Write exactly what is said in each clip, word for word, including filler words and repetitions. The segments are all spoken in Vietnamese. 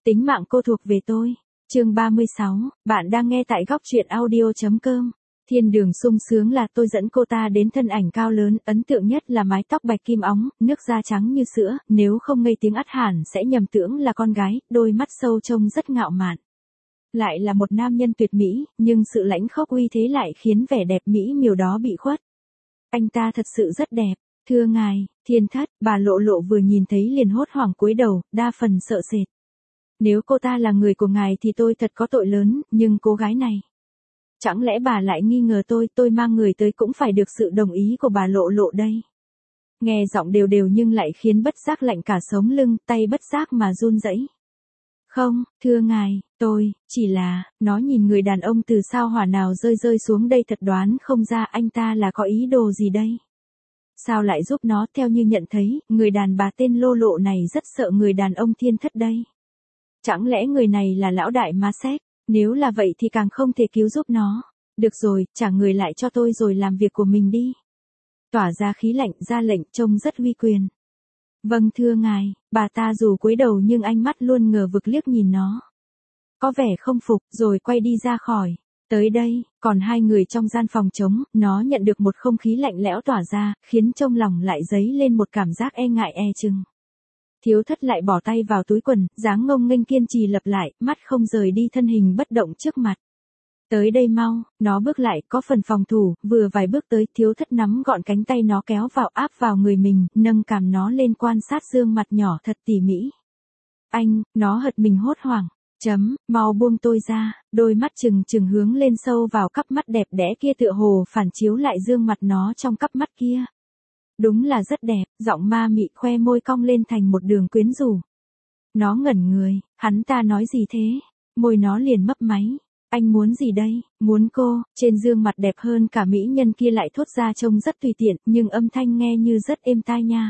Tính mạng cô thuộc về tôi. Chương ba mươi sáu, bạn đang nghe tại góc truyện audio chấm com. Thiên đường sung sướng là tôi dẫn cô ta đến thân ảnh cao lớn, ấn tượng nhất là mái tóc bạch kim óng, nước da trắng như sữa, nếu không ngây tiếng ắt hẳn sẽ nhầm tưởng là con gái, đôi mắt sâu trông rất ngạo mạn. Lại là một nam nhân tuyệt mỹ, nhưng sự lãnh khốc uy thế lại khiến vẻ đẹp mỹ miều đó bị khuất. Anh ta thật sự rất đẹp. Thưa ngài, Thiên Thất, bà Lộ Lộ vừa nhìn thấy liền hốt hoảng cúi đầu, đa phần sợ sệt. Nếu cô ta là người của ngài thì tôi thật có tội lớn, nhưng cô gái này. Chẳng lẽ bà lại nghi ngờ tôi, tôi mang người tới cũng phải được sự đồng ý của bà Lộ Lộ đây. Nghe giọng đều đều nhưng lại khiến bất giác lạnh cả sống lưng, tay bất giác mà run rẩy. Không, thưa ngài, tôi, chỉ là, nó nhìn người đàn ông từ sao hỏa nào rơi rơi xuống đây thật đoán không ra anh ta là có ý đồ gì đây. Sao lại giúp nó, theo như nhận thấy, người đàn bà tên Lô Lộ này rất sợ người đàn ông Thiên Thất đây. Chẳng lẽ người này là lão đại ma xét, nếu là vậy thì càng không thể cứu giúp nó. Được rồi, trả người lại cho tôi rồi làm việc của mình đi. Tỏa ra khí lạnh, ra lệnh trông rất uy quyền. Vâng thưa ngài, bà ta dù cúi đầu nhưng ánh mắt luôn ngờ vực liếc nhìn nó. Có vẻ không phục, rồi quay đi ra khỏi. Tới đây, còn hai người trong gian phòng trống, nó nhận được một không khí lạnh lẽo tỏa ra, khiến trong lòng lại dấy lên một cảm giác e ngại e chừng. Thiếu Thất lại bỏ tay vào túi quần, dáng ngông nghênh kiên trì lập lại, mắt không rời đi thân hình bất động trước mặt. Tới đây mau, nó bước lại, có phần phòng thủ, vừa vài bước tới, Thiếu Thất nắm gọn cánh tay nó kéo vào áp vào người mình, nâng cằm nó lên quan sát gương mặt nhỏ thật tỉ mỉ. Anh, nó hật mình hốt hoảng. Chấm, mau buông tôi ra, đôi mắt trừng trừng hướng lên sâu vào cặp mắt đẹp đẽ kia tựa hồ phản chiếu lại gương mặt nó trong cặp mắt kia. Đúng là rất đẹp, giọng ma mị khoe môi cong lên thành một đường quyến rũ. Nó ngẩn người, hắn ta nói gì thế? Môi nó liền mấp máy. Anh muốn gì đây? Muốn cô, trên gương mặt đẹp hơn cả mỹ nhân kia lại thốt ra trông rất tùy tiện, nhưng âm thanh nghe như rất êm tai nha.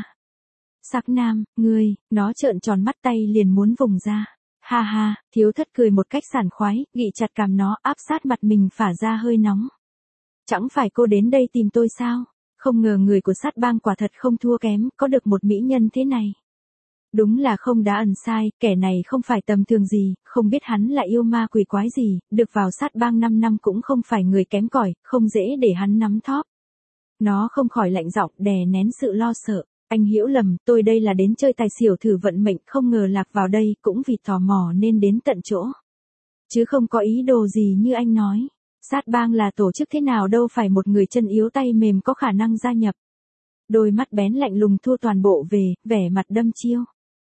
Sắc nam, ngươi, nó trợn tròn mắt tay liền muốn vùng ra. Ha ha, Thiếu Thất cười một cách sảng khoái, gị chặt cằm nó áp sát mặt mình phả ra hơi nóng. Chẳng phải cô đến đây tìm tôi sao? Không ngờ người của sát bang quả thật không thua kém, có được một mỹ nhân thế này. Đúng là không đã ẩn sai, kẻ này không phải tầm thường gì, không biết hắn là yêu ma quỷ quái gì, được vào sát bang năm năm cũng không phải người kém cỏi, không dễ để hắn nắm thóp. Nó không khỏi lạnh giọng đè nén sự lo sợ. Anh hiểu lầm, tôi đây là đến chơi tài xỉu thử vận mệnh, không ngờ lạc vào đây, cũng vì tò mò nên đến tận chỗ. Chứ không có ý đồ gì như anh nói. Sát bang là tổ chức thế nào đâu phải một người chân yếu tay mềm có khả năng gia nhập. Đôi mắt bén lạnh lùng thua toàn bộ về, vẻ mặt đâm chiêu.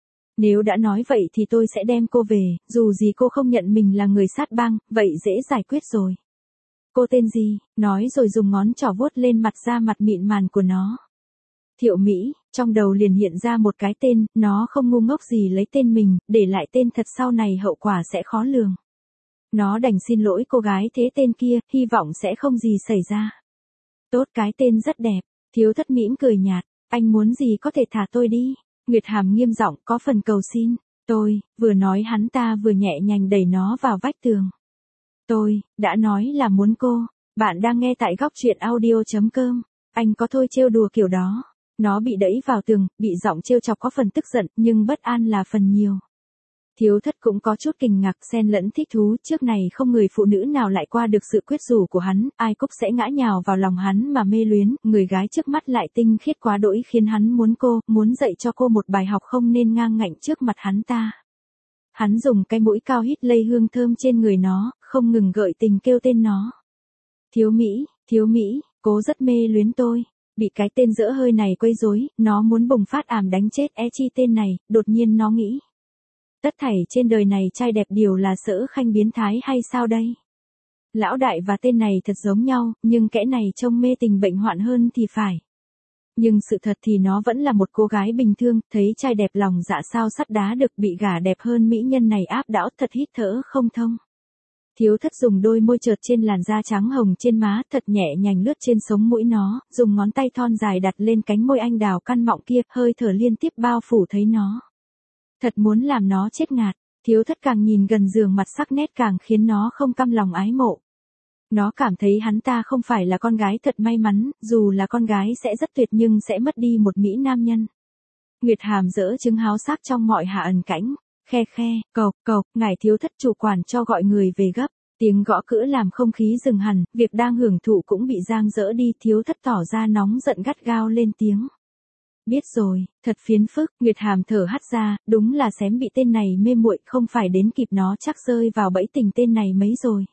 Nếu đã nói vậy thì tôi sẽ đem cô về, dù gì cô không nhận mình là người sát bang, vậy dễ giải quyết rồi. Cô tên gì? Nói rồi dùng ngón trỏ vuốt lên mặt da mặt mịn màn của nó. Thiệu Mỹ, trong đầu liền hiện ra một cái tên, nó không ngu ngốc gì lấy tên mình, để lại tên thật sau này hậu quả sẽ khó lường. Nó đành xin lỗi cô gái thế tên kia, hy vọng sẽ không gì xảy ra. Tốt, cái tên rất đẹp. Thiếu Thất mỉm cười nhạt, anh muốn gì có thể thả tôi đi. Nguyệt Hàm nghiêm giọng có phần cầu xin. Tôi, vừa nói hắn ta vừa nhẹ nhàng đẩy nó vào vách tường. Tôi, đã nói là muốn cô. Bạn đang nghe tại góc truyện audio chấm com. Anh có thôi trêu đùa kiểu đó. Nó bị đẩy vào tường, bị giọng trêu chọc có phần tức giận, nhưng bất an là phần nhiều. Thiếu Thất cũng có chút kinh ngạc xen lẫn thích thú, trước này không người phụ nữ nào lại qua được sự quyết rủ của hắn, ai cũng sẽ ngã nhào vào lòng hắn mà mê luyến, người gái trước mắt lại tinh khiết quá đỗi khiến hắn muốn cô, muốn dạy cho cô một bài học không nên ngang ngạnh trước mặt hắn ta. Hắn dùng cái mũi cao hít lây hương thơm trên người nó, không ngừng gợi tình kêu tên nó. Thiếu Mỹ, Thiếu Mỹ, cô rất mê luyến tôi. Bị cái tên dỡ hơi này quấy rối, nó muốn bùng phát ảm đánh chết e chi tên này, đột nhiên nó nghĩ. Tất thảy trên đời này trai đẹp điều là Sở Khanh biến thái hay sao đây? Lão đại và tên này thật giống nhau, nhưng kẻ này trông mê tình bệnh hoạn hơn thì phải. Nhưng sự thật thì nó vẫn là một cô gái bình thường, thấy trai đẹp lòng dạ sao sắt đá được, bị gả đẹp hơn mỹ nhân này áp đảo thật hít thở không thông. Thiếu Thất dùng đôi môi trượt trên làn da trắng hồng trên má, thật nhẹ nhàng lướt trên sống mũi nó, dùng ngón tay thon dài đặt lên cánh môi anh đào căn mọng kia, hơi thở liên tiếp bao phủ thấy nó. Thật muốn làm nó chết ngạt. Thiếu Thất càng nhìn gần giường mặt sắc nét càng khiến nó không căm lòng ái mộ. Nó cảm thấy hắn ta không phải là con gái thật may mắn, dù là con gái sẽ rất tuyệt nhưng sẽ mất đi một mỹ nam nhân. Nguyệt Hàm dỡ trứng háo sắc trong mọi hạ ẩn cảnh, Khe khe, cộc cộc, ngài thiếu thất chủ quản cho gọi người về gấp. Tiếng gõ cửa làm không khí dừng hẳn, việc đang hưởng thụ cũng bị giang dỡ đi, thiếu thất tỏ ra nóng giận gắt gao lên tiếng. Biết rồi, thật phiền phức, Nguyệt Hàm thở hắt ra, đúng là xém bị tên này mê muội, không phải đến kịp nó chắc rơi vào bẫy tình tên này mấy rồi.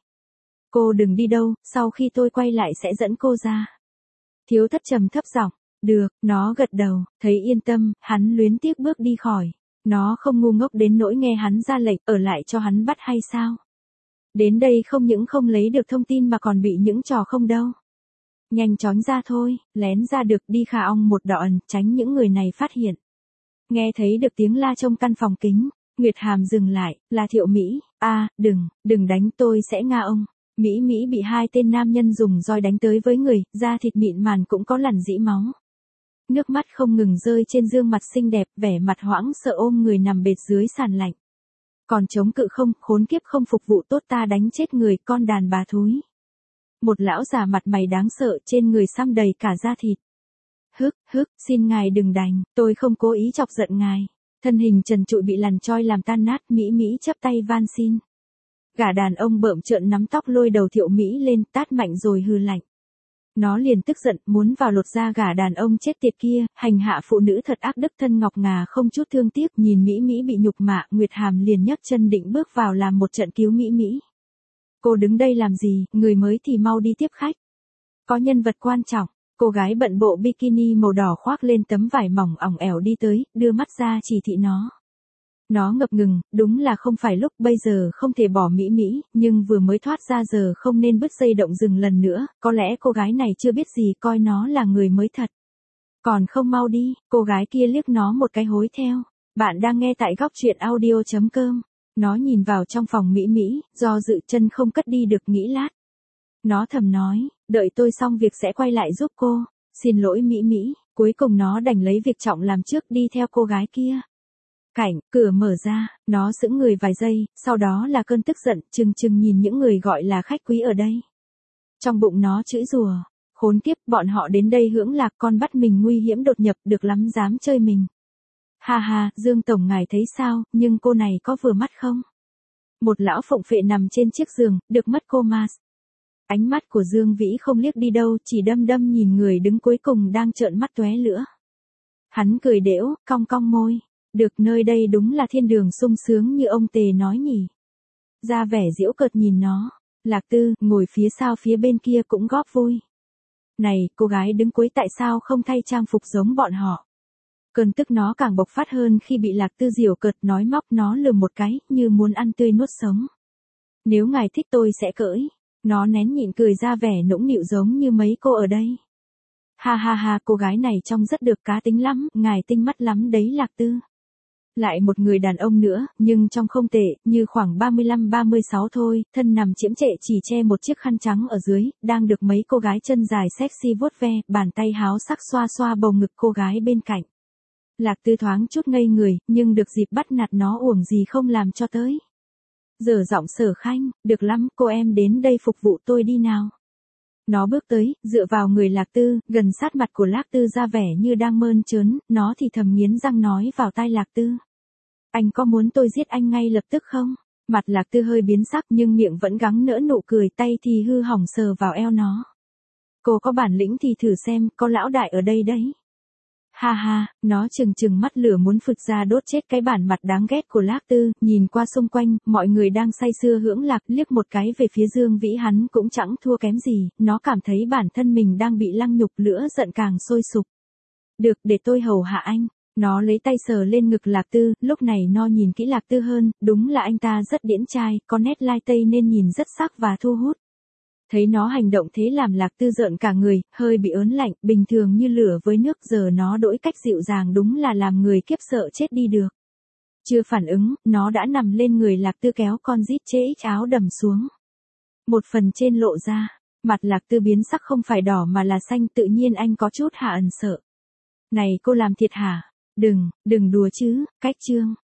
Cô đừng đi đâu, sau khi tôi quay lại sẽ dẫn cô ra. Thiếu thất trầm thấp giọng, được, nó gật đầu, thấy yên tâm, hắn luyến tiếc bước đi khỏi. Nó không ngu ngốc đến nỗi nghe hắn ra lệnh, ở lại cho hắn bắt hay sao? Đến đây không những không lấy được thông tin mà còn bị những trò không đâu. Nhanh chóng ra thôi, lén ra được đi khà ong một đoạn, tránh những người này phát hiện. Nghe thấy được tiếng la trong căn phòng kính, Nguyệt Hàm dừng lại, là Thiệu Mỹ, a à, đừng, đừng đánh tôi sẽ nga ông. Mỹ Mỹ bị hai tên nam nhân dùng roi đánh tới với người, da thịt mịn màn cũng có lằn dĩ máu. Nước mắt không ngừng rơi trên gương mặt xinh đẹp, vẻ mặt hoảng sợ ôm người nằm bệt dưới sàn lạnh. Còn chống cự không, khốn kiếp không phục vụ tốt ta đánh chết người, con đàn bà thúi. Một lão già mặt mày đáng sợ, trên người xăm đầy cả da thịt. Hức, hức, xin ngài đừng đánh, tôi không cố ý chọc giận ngài. Thân hình trần trụi bị lằn choi làm tan nát, Mỹ Mỹ chắp tay van xin. Gã đàn ông bợm trợn nắm tóc lôi đầu Thiệu Mỹ lên, tát mạnh rồi hừ lạnh. Nó liền tức giận, muốn vào lột da gã đàn ông chết tiệt kia, hành hạ phụ nữ thật ác đức, thân ngọc ngà không chút thương tiếc, nhìn Mỹ Mỹ bị nhục mạ, Nguyệt Hàm liền nhấc chân định bước vào làm một trận cứu Mỹ Mỹ. Cô đứng đây làm gì, người mới thì mau đi tiếp khách. Có nhân vật quan trọng, cô gái bận bộ bikini màu đỏ khoác lên tấm vải mỏng ỏng ẻo đi tới, đưa mắt ra chỉ thị nó. Nó ngập ngừng, đúng là không phải lúc, bây giờ không thể bỏ Mỹ Mỹ, nhưng vừa mới thoát ra giờ không nên bứt dây động rừng lần nữa, có lẽ cô gái này chưa biết gì, coi nó là người mới thật. Còn không mau đi, cô gái kia liếc nó một cái hối theo. Bạn đang nghe tại góc truyện audio chấm com. Nó nhìn vào trong phòng Mỹ Mỹ, do dự chân không cất đi được, nghĩ lát. Nó thầm nói, đợi tôi xong việc sẽ quay lại giúp cô. Xin lỗi Mỹ Mỹ, cuối cùng nó đành lấy việc trọng làm trước, đi theo cô gái kia. Cảnh, cửa mở ra, nó sững người vài giây, sau đó là cơn tức giận, chừng chừng nhìn những người gọi là khách quý ở đây. Trong bụng nó chửi rủa, khốn kiếp, bọn họ đến đây hưởng lạc, con bắt mình nguy hiểm đột nhập, được lắm dám chơi mình. Ha ha, Dương Tổng ngài thấy sao, nhưng cô này có vừa mắt không? Một lão phụng phệ nằm trên chiếc giường, được mất cô mas. Ánh mắt của Dương Vĩ không liếc đi đâu, chỉ đăm đăm nhìn người đứng cuối cùng đang trợn mắt tóe lửa. Hắn cười đễu, cong cong môi. Được, nơi đây đúng là thiên đường sung sướng như ông Tề nói nhỉ. Ra vẻ giễu cợt nhìn nó. Lạc Tư, ngồi phía sau phía bên kia cũng góp vui. Này, cô gái đứng cuối tại sao không thay trang phục giống bọn họ? Cơn tức nó càng bộc phát hơn khi bị Lạc Tư giễu cợt nói móc nó lườm một cái, như muốn ăn tươi nuốt sống. Nếu ngài thích tôi sẽ cởi. Nó nén nhịn cười ra vẻ nũng nịu giống như mấy cô ở đây. Ha ha ha, cô gái này trông rất được cá tính lắm, ngài tinh mắt lắm đấy Lạc Tư. Lại một người đàn ông nữa, nhưng trông không tệ, như khoảng ba mươi lăm ba mươi sáu thôi, thân nằm chiếm trệ chỉ che một chiếc khăn trắng ở dưới, đang được mấy cô gái chân dài sexy vuốt ve, bàn tay háo sắc xoa xoa bầu ngực cô gái bên cạnh. Lạc Tư thoáng chút ngây người, nhưng được dịp bắt nạt nó uổng gì không làm cho tới. Giờ giọng Sở Khanh, được lắm, cô em đến đây phục vụ tôi đi nào. Nó bước tới, dựa vào người Lạc Tư, gần sát mặt của Lạc Tư ra vẻ như đang mơn trớn, nó thì thầm nghiến răng nói vào tai Lạc Tư. Anh có muốn tôi giết anh ngay lập tức không? Mặt Lạc Tư hơi biến sắc nhưng miệng vẫn gắng nỡ nụ cười, tay thì hư hỏng sờ vào eo nó. Cô có bản lĩnh thì thử xem, có lão đại ở đây đấy. Ha ha, nó chừng chừng mắt lửa muốn phụt ra đốt chết cái bản mặt đáng ghét của Lạc Tư, nhìn qua xung quanh, mọi người đang say sưa hưởng lạc, liếc một cái về phía Dương Vĩ, hắn cũng chẳng thua kém gì, nó cảm thấy bản thân mình đang bị lăng nhục, lửa giận càng sôi sục. Được, để tôi hầu hạ anh. Nó lấy tay sờ lên ngực Lạc Tư, lúc này nó nhìn kỹ Lạc Tư hơn, đúng là anh ta rất điển trai, có nét lai tây nên nhìn rất sắc và thu hút. Thấy nó hành động thế làm Lạc Tư rợn cả người, hơi bị ớn lạnh, bình thường như lửa với nước, giờ nó đổi cách dịu dàng đúng là làm người kiếp sợ chết đi được. Chưa phản ứng, nó đã nằm lên người Lạc Tư kéo con rít chê ích áo đầm xuống. Một phần trên lộ ra, mặt Lạc Tư biến sắc không phải đỏ mà là xanh, tự nhiên anh có chút hạ ẩn sợ. Này cô làm thiệt hả? Đừng, đừng đùa chứ, cách chương.